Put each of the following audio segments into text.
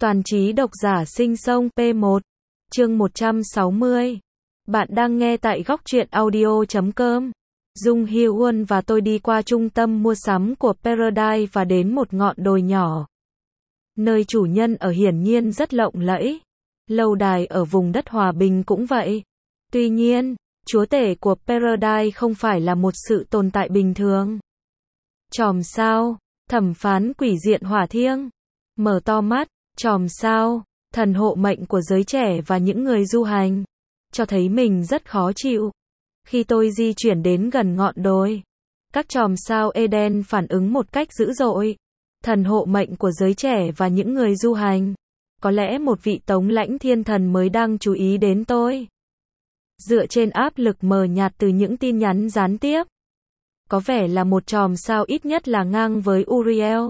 Toàn trí độc giả sinh sông P1, chương 160. Bạn đang nghe tại góc truyện audio.com. Dung Hye-won và tôi đi qua trung tâm mua sắm của Paradise và đến một ngọn đồi nhỏ. Nơi chủ nhân ở hiển nhiên rất lộng lẫy. Lâu đài ở vùng đất hòa bình cũng vậy. Tuy nhiên, chúa tể của Paradise không phải là một sự tồn tại bình thường. Chòm sao, thẩm phán quỷ diện hỏa thiêng. Mở to mắt, chòm sao, thần hộ mệnh của giới trẻ và những người du hành. Cho thấy mình rất khó chịu. Khi tôi di chuyển đến gần ngọn đồi, các chòm sao Eden phản ứng một cách dữ dội. Thần hộ mệnh của giới trẻ và những người du hành. Có lẽ một vị tống lãnh thiên thần mới đang chú ý đến tôi. Dựa trên áp lực mờ nhạt từ những tin nhắn gián tiếp, có vẻ là một chòm sao ít nhất là ngang với Uriel.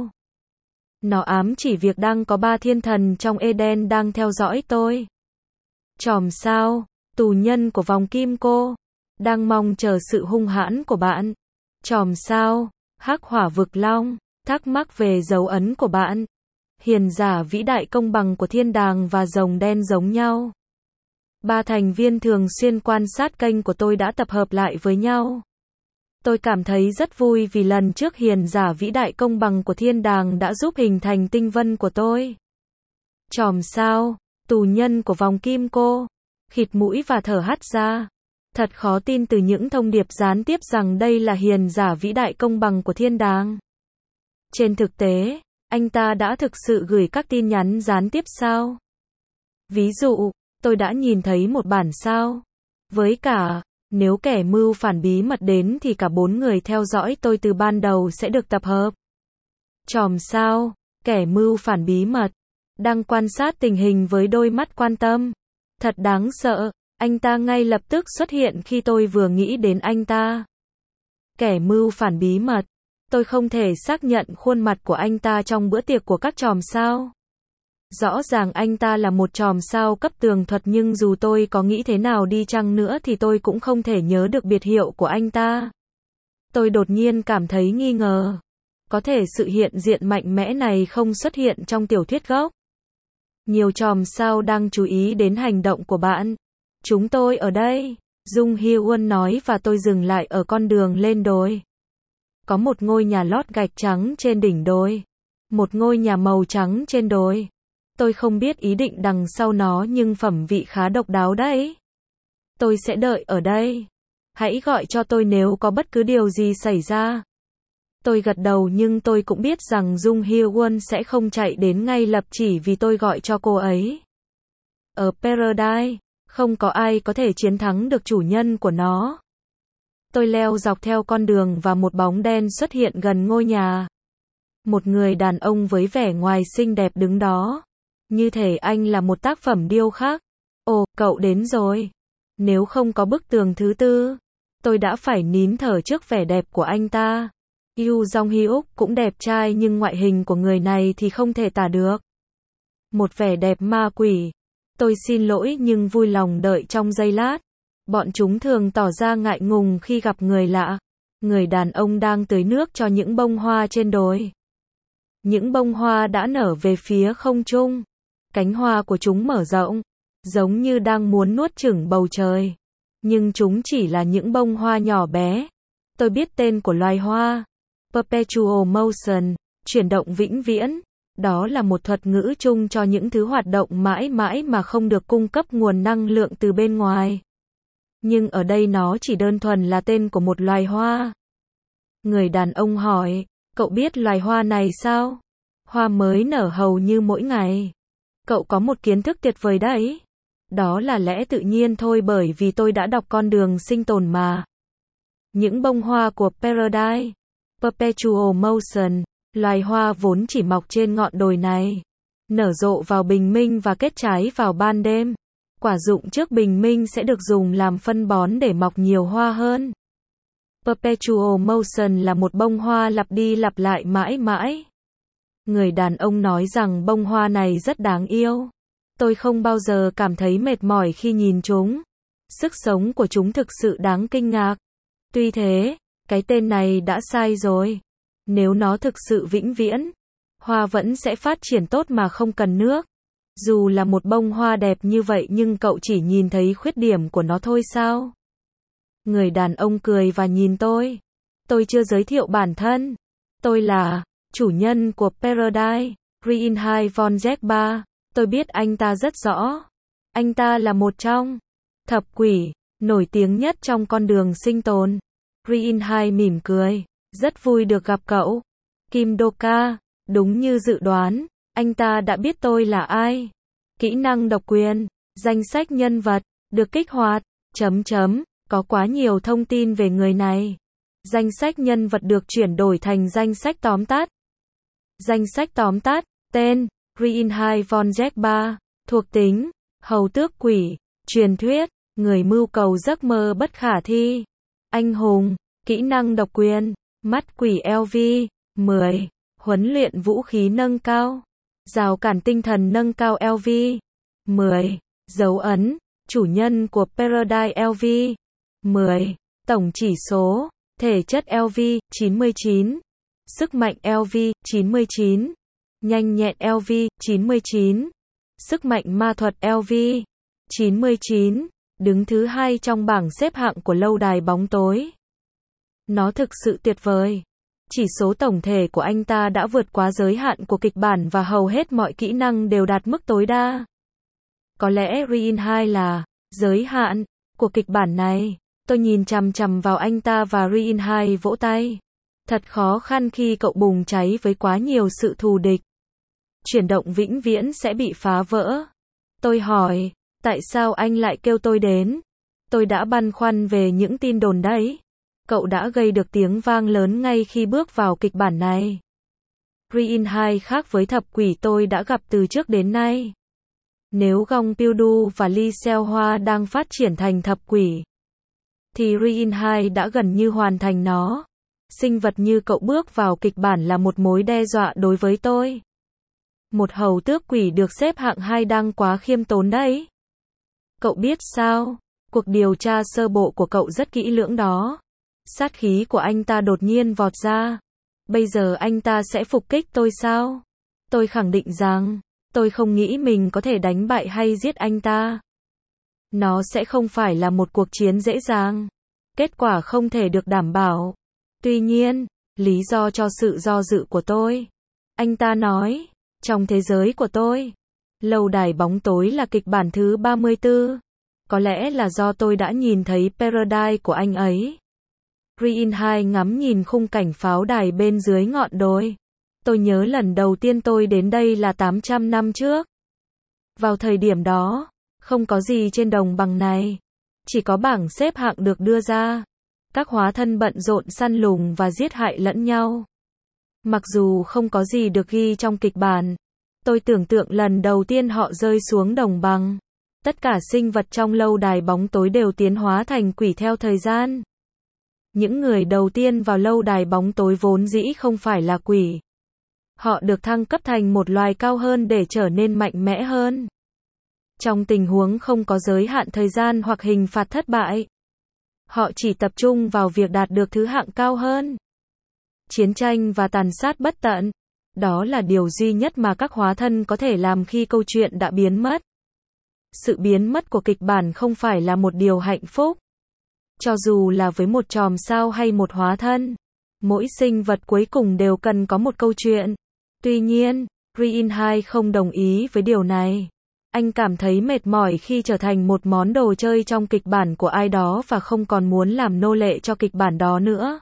Nó ám chỉ việc đang có 3 thiên thần trong Eden đang theo dõi tôi. Chòm sao, tù nhân của vòng kim cô, đang mong chờ sự hung hãn của bạn. Chòm sao, hắc hỏa vực long, thắc mắc về dấu ấn của bạn. Hiền giả vĩ đại công bằng của thiên đàng và rồng đen giống nhau. 3 thành viên thường xuyên quan sát kênh của tôi đã tập hợp lại với nhau. Tôi cảm thấy rất vui vì lần trước hiền giả vĩ đại công bằng của thiên đàng đã giúp hình thành tinh vân của tôi. Chòm sao, tù nhân của vòng kim cô, khịt mũi và thở hắt ra. Thật khó tin từ những thông điệp gián tiếp rằng đây là hiền giả vĩ đại công bằng của thiên đàng. Trên thực tế, anh ta đã thực sự gửi các tin nhắn gián tiếp sao? Ví dụ, tôi đã nhìn thấy một bản sao. Với cả, nếu kẻ mưu phản bí mật đến thì cả 4 người theo dõi tôi từ ban đầu sẽ được tập hợp. Chòm sao, kẻ mưu phản bí mật, đang quan sát tình hình với đôi mắt quan tâm. Thật đáng sợ, anh ta ngay lập tức xuất hiện khi tôi vừa nghĩ đến anh ta. Kẻ mưu phản bí mật, tôi không thể xác nhận khuôn mặt của anh ta trong bữa tiệc của các chòm sao. Rõ ràng anh ta là một chòm sao cấp tường thuật nhưng dù tôi có nghĩ thế nào đi chăng nữa thì tôi cũng không thể nhớ được biệt hiệu của anh ta. Tôi đột nhiên cảm thấy nghi ngờ. Có thể sự hiện diện mạnh mẽ này không xuất hiện trong tiểu thuyết gốc. Nhiều chòm sao đang chú ý đến hành động của bạn. Chúng tôi ở đây, Dung Hye-won nói và tôi dừng lại ở con đường lên đồi. Có một ngôi nhà lót gạch trắng trên đỉnh đồi. Một ngôi nhà màu trắng trên đồi. Tôi không biết ý định đằng sau nó nhưng phẩm vị khá độc đáo đấy. Tôi sẽ đợi ở đây. Hãy gọi cho tôi nếu có bất cứ điều gì xảy ra. Tôi gật đầu nhưng tôi cũng biết rằng Dung Hye-won sẽ không chạy đến ngay lập chỉ vì tôi gọi cho cô ấy. Ở Paradise, không có ai có thể chiến thắng được chủ nhân của nó. Tôi leo dọc theo con đường và một bóng đen xuất hiện gần ngôi nhà. Một người đàn ông với vẻ ngoài xinh đẹp đứng đó. Như thể anh là một tác phẩm điêu khắc. Ồ, cậu đến rồi. Nếu không có bức tường thứ tư, tôi đã phải nín thở trước vẻ đẹp của anh ta. Yoo Jong-hyuk cũng đẹp trai nhưng ngoại hình của người này thì không thể tả được. Một vẻ đẹp ma quỷ. Tôi xin lỗi nhưng vui lòng đợi trong giây lát. Bọn chúng thường tỏ ra ngại ngùng khi gặp người lạ. Người đàn ông đang tưới nước cho những bông hoa trên đồi. Những bông hoa đã nở về phía không trung. Cánh hoa của chúng mở rộng, giống như đang muốn nuốt chửng bầu trời. Nhưng chúng chỉ là những bông hoa nhỏ bé. Tôi biết tên của loài hoa. Perpetual motion, chuyển động vĩnh viễn. Đó là một thuật ngữ chung cho những thứ hoạt động mãi mãi mà không được cung cấp nguồn năng lượng từ bên ngoài. Nhưng ở đây nó chỉ đơn thuần là tên của một loài hoa. Người đàn ông hỏi, cậu biết loài hoa này sao? Hoa mới nở hầu như mỗi ngày. Cậu có một kiến thức tuyệt vời đấy. Đó là lẽ tự nhiên thôi bởi vì tôi đã đọc con đường sinh tồn mà. Những bông hoa của Paradise, Perpetual motion, loài hoa vốn chỉ mọc trên ngọn đồi này. Nở rộ vào bình minh và kết trái vào ban đêm. Quả rụng trước bình minh sẽ được dùng làm phân bón để mọc nhiều hoa hơn. Perpetual motion là một bông hoa lặp đi lặp lại mãi mãi. Người đàn ông nói rằng bông hoa này rất đáng yêu. Tôi không bao giờ cảm thấy mệt mỏi khi nhìn chúng. Sức sống của chúng thực sự đáng kinh ngạc. Tuy thế, cái tên này đã sai rồi. Nếu nó thực sự vĩnh viễn, hoa vẫn sẽ phát triển tốt mà không cần nước. Dù là một bông hoa đẹp như vậy nhưng cậu chỉ nhìn thấy khuyết điểm của nó thôi sao? Người đàn ông cười và nhìn tôi. Tôi chưa giới thiệu bản thân. Tôi là chủ nhân của Paradise, Reinhard von Zechba. Tôi biết anh ta rất rõ. Anh ta là một trong thập quỷ nổi tiếng nhất trong con đường sinh tồn. Reinhard mỉm cười. Rất vui được gặp cậu. Kim Doka, đúng như dự đoán, anh ta đã biết tôi là ai. Kỹ năng độc quyền, danh sách nhân vật, được kích hoạt, có quá nhiều thông tin về người này. Danh sách nhân vật được chuyển đổi thành danh sách tóm tắt. Danh sách tóm tắt, tên, Reinhard von Zechba, thuộc tính, hầu tước quỷ, truyền thuyết, người mưu cầu giấc mơ bất khả thi, anh hùng, kỹ năng độc quyền, mắt quỷ LV, 10, huấn luyện vũ khí nâng cao, rào cản tinh thần nâng cao LV, 10, dấu ấn, chủ nhân của Paradise LV, 10, tổng chỉ số, thể chất LV, 99, sức mạnh LV, 99, nhanh nhẹn LV, 99, sức mạnh ma thuật LV, 99, đứng thứ 2 trong bảng xếp hạng của lâu đài bóng tối. Nó thực sự tuyệt vời. Chỉ số tổng thể của anh ta đã vượt quá giới hạn của kịch bản và hầu hết mọi kỹ năng đều đạt mức tối đa. Có lẽ Reinhard là giới hạn của kịch bản này. Tôi nhìn chằm chằm vào anh ta và Reinhard vỗ tay. Thật khó khăn khi cậu bùng cháy với quá nhiều sự thù địch. Chuyển động vĩnh viễn sẽ bị phá vỡ. Tôi hỏi, tại sao anh lại kêu tôi đến? Tôi đã băn khoăn về những tin đồn đấy. Cậu đã gây được tiếng vang lớn ngay khi bước vào kịch bản này. Reinhard khác với thập quỷ tôi đã gặp từ trước đến nay. Nếu Gong Pildu và Lee Seo Hoa đang phát triển thành thập quỷ, thì Reinhard đã gần như hoàn thành nó. Sinh vật như cậu bước vào kịch bản là một mối đe dọa đối với tôi. Một hầu tước quỷ được xếp hạng 2 đang quá khiêm tốn đấy. Cậu biết sao? Cuộc điều tra sơ bộ của cậu rất kỹ lưỡng đó. Sát khí của anh ta đột nhiên vọt ra. Bây giờ anh ta sẽ phục kích tôi sao? Tôi khẳng định rằng, tôi không nghĩ mình có thể đánh bại hay giết anh ta. Nó sẽ không phải là một cuộc chiến dễ dàng. Kết quả không thể được đảm bảo. Tuy nhiên, lý do cho sự do dự của tôi. Anh ta nói, trong thế giới của tôi, lâu đài bóng tối là kịch bản thứ 34. Có lẽ là do tôi đã nhìn thấy Paradise của anh ấy. Reinhard ngắm nhìn khung cảnh pháo đài bên dưới ngọn đồi. Tôi nhớ lần đầu tiên tôi đến đây là 800 năm trước. Vào thời điểm đó, không có gì trên đồng bằng này. Chỉ có bảng xếp hạng được đưa ra. Các hóa thân bận rộn săn lùng và giết hại lẫn nhau. Mặc dù không có gì được ghi trong kịch bản, tôi tưởng tượng lần đầu tiên họ rơi xuống đồng bằng. Tất cả sinh vật trong lâu đài bóng tối đều tiến hóa thành quỷ theo thời gian. Những người đầu tiên vào lâu đài bóng tối vốn dĩ không phải là quỷ. Họ được thăng cấp thành một loài cao hơn để trở nên mạnh mẽ hơn. Trong tình huống không có giới hạn thời gian hoặc hình phạt thất bại, họ chỉ tập trung vào việc đạt được thứ hạng cao hơn. Chiến tranh và tàn sát bất tận. Đó là điều duy nhất mà các hóa thân có thể làm khi câu chuyện đã biến mất. Sự biến mất của kịch bản không phải là một điều hạnh phúc. Cho dù là với một chòm sao hay một hóa thân, mỗi sinh vật cuối cùng đều cần có một câu chuyện. Tuy nhiên, Reinhard không đồng ý với điều này. Anh cảm thấy mệt mỏi khi trở thành một món đồ chơi trong kịch bản của ai đó và không còn muốn làm nô lệ cho kịch bản đó nữa.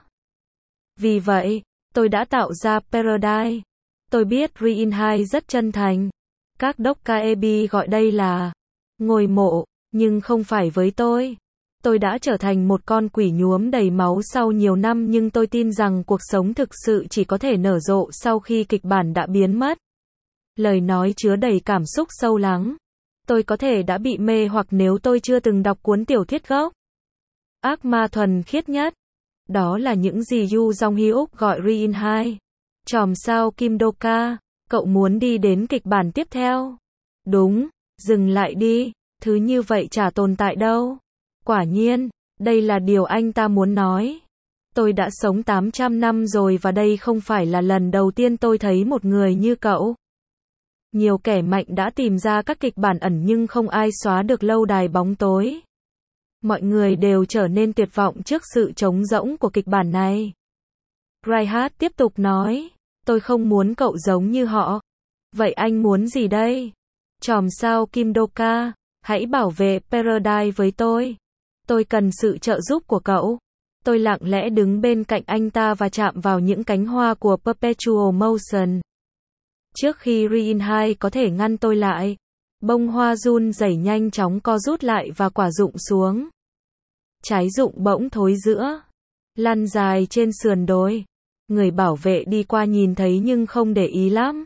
Vì vậy, tôi đã tạo ra Paradise. Tôi biết Reinhard rất chân thành. Các Dokkaebi gọi đây là ngôi mộ, nhưng không phải với tôi. Tôi đã trở thành một con quỷ nhuốm đầy máu sau nhiều năm nhưng tôi tin rằng cuộc sống thực sự chỉ có thể nở rộ sau khi kịch bản đã biến mất. Lời nói chứa đầy cảm xúc sâu lắng. Tôi có thể đã bị mê hoặc nếu tôi chưa từng đọc cuốn tiểu thuyết gốc. Ác ma thuần khiết nhất. Đó là những gì Yu Jong-hyuk gọi Reinhard. Chòm sao Kim Doka, cậu muốn đi đến kịch bản tiếp theo. Đúng, dừng lại đi, thứ như vậy chả tồn tại đâu. Quả nhiên, đây là điều anh ta muốn nói. Tôi đã sống 800 năm rồi và đây không phải là lần đầu tiên tôi thấy một người như cậu. Nhiều kẻ mạnh đã tìm ra các kịch bản ẩn nhưng không ai xóa được lâu đài bóng tối. Mọi người đều trở nên tuyệt vọng trước sự trống rỗng của kịch bản này. Reinhardt tiếp tục nói, tôi không muốn cậu giống như họ. Vậy anh muốn gì đây? Chòm sao Kim Do-ka, hãy bảo vệ Paradise với tôi. Tôi cần sự trợ giúp của cậu. Tôi lặng lẽ đứng bên cạnh anh ta và chạm vào những cánh hoa của Perpetual Motion. Trước khi Reinhardt có thể ngăn tôi lại, bông hoa run rẩy nhanh chóng co rút lại và quả rụng xuống. Trái rụng bỗng thối rữa, lăn dài trên sườn đồi. Người bảo vệ đi qua nhìn thấy nhưng không để ý lắm.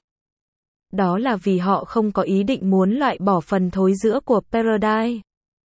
Đó là vì họ không có ý định muốn loại bỏ phần thối rữa của Paradise.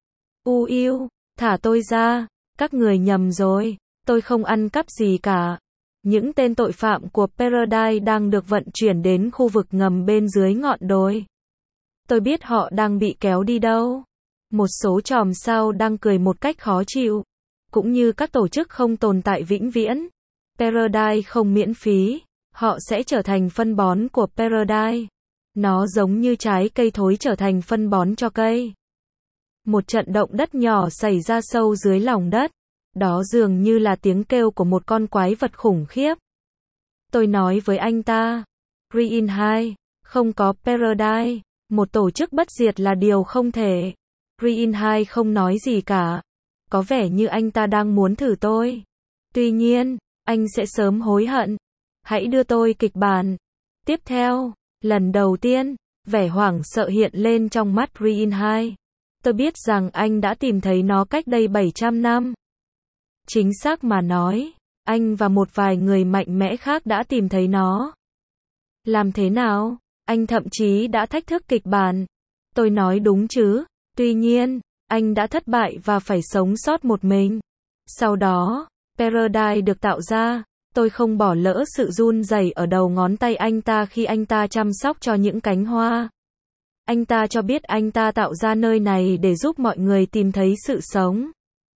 Yêu, thả tôi ra, các người nhầm rồi, tôi không ăn cắp gì cả. Những tên tội phạm của Paradise đang được vận chuyển đến khu vực ngầm bên dưới ngọn đồi. Tôi biết họ đang bị kéo đi đâu. Một số chòm sao đang cười một cách khó chịu. Cũng như các tổ chức không tồn tại vĩnh viễn. Paradise không miễn phí. Họ sẽ trở thành phân bón của Paradise. Nó giống như trái cây thối trở thành phân bón cho cây. Một trận động đất nhỏ xảy ra sâu dưới lòng đất. Đó dường như là tiếng kêu của một con quái vật khủng khiếp. Tôi nói với anh ta, Reinhardt, không có Paradise, một tổ chức bất diệt là điều không thể. Reinhardt không nói gì cả. Có vẻ như anh ta đang muốn thử tôi. Tuy nhiên, anh sẽ sớm hối hận. Hãy đưa tôi kịch bản. Tiếp theo, lần đầu tiên, vẻ hoảng sợ hiện lên trong mắt Reinhardt. Tôi biết rằng anh đã tìm thấy nó cách đây 700 năm. Chính xác mà nói, anh và một vài người mạnh mẽ khác đã tìm thấy nó. Làm thế nào? Anh thậm chí đã thách thức kịch bản. Tôi nói đúng chứ? Tuy nhiên, anh đã thất bại và phải sống sót một mình. Sau đó, Paradise được tạo ra. Tôi không bỏ lỡ sự run rẩy ở đầu ngón tay anh ta khi anh ta chăm sóc cho những cánh hoa. Anh ta cho biết anh ta tạo ra nơi này để giúp mọi người tìm thấy sự sống.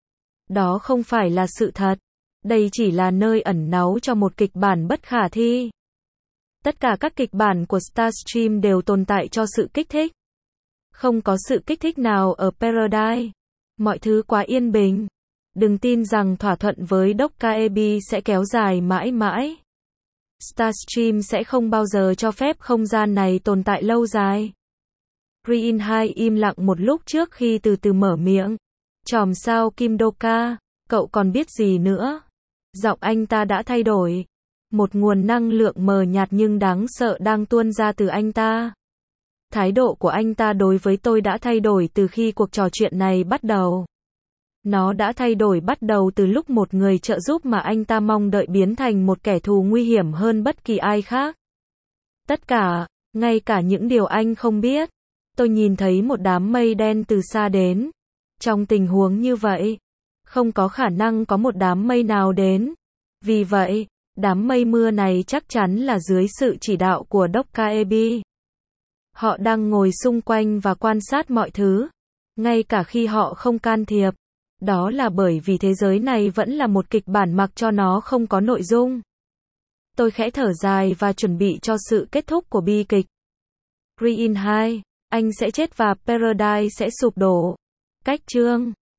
Đó không phải là sự thật. Đây chỉ là nơi ẩn náu cho một kịch bản bất khả thi. Tất cả các kịch bản của Starstream đều tồn tại cho sự kích thích. Không có sự kích thích nào ở Paradise. Mọi thứ quá yên bình. Đừng tin rằng thỏa thuận với Dokkaebi sẽ kéo dài mãi mãi. Starstream sẽ không bao giờ cho phép không gian này tồn tại lâu dài. Reinhardt im lặng một lúc trước khi từ từ mở miệng. Chòm sao Kim Do-ka, cậu còn biết gì nữa? Giọng anh ta đã thay đổi. Một nguồn năng lượng mờ nhạt nhưng đáng sợ đang tuôn ra từ anh ta. Thái độ của anh ta đối với tôi đã thay đổi từ khi cuộc trò chuyện này bắt đầu. Nó đã thay đổi bắt đầu từ lúc một người trợ giúp mà anh ta mong đợi biến thành một kẻ thù nguy hiểm hơn bất kỳ ai khác. Tất cả, ngay cả những điều anh không biết. Tôi nhìn thấy một đám mây đen từ xa đến. Trong tình huống như vậy, không có khả năng có một đám mây nào đến. Vì vậy, đám mây mưa này chắc chắn là dưới sự chỉ đạo của Dokkaebi. Họ đang ngồi xung quanh và quan sát mọi thứ, ngay cả khi họ không can thiệp. Đó là bởi vì thế giới này vẫn là một kịch bản mặc cho nó không có nội dung. Tôi khẽ thở dài và chuẩn bị cho sự kết thúc của bi kịch. Reinhardt, anh sẽ chết và Paradise sẽ sụp đổ. Cách chương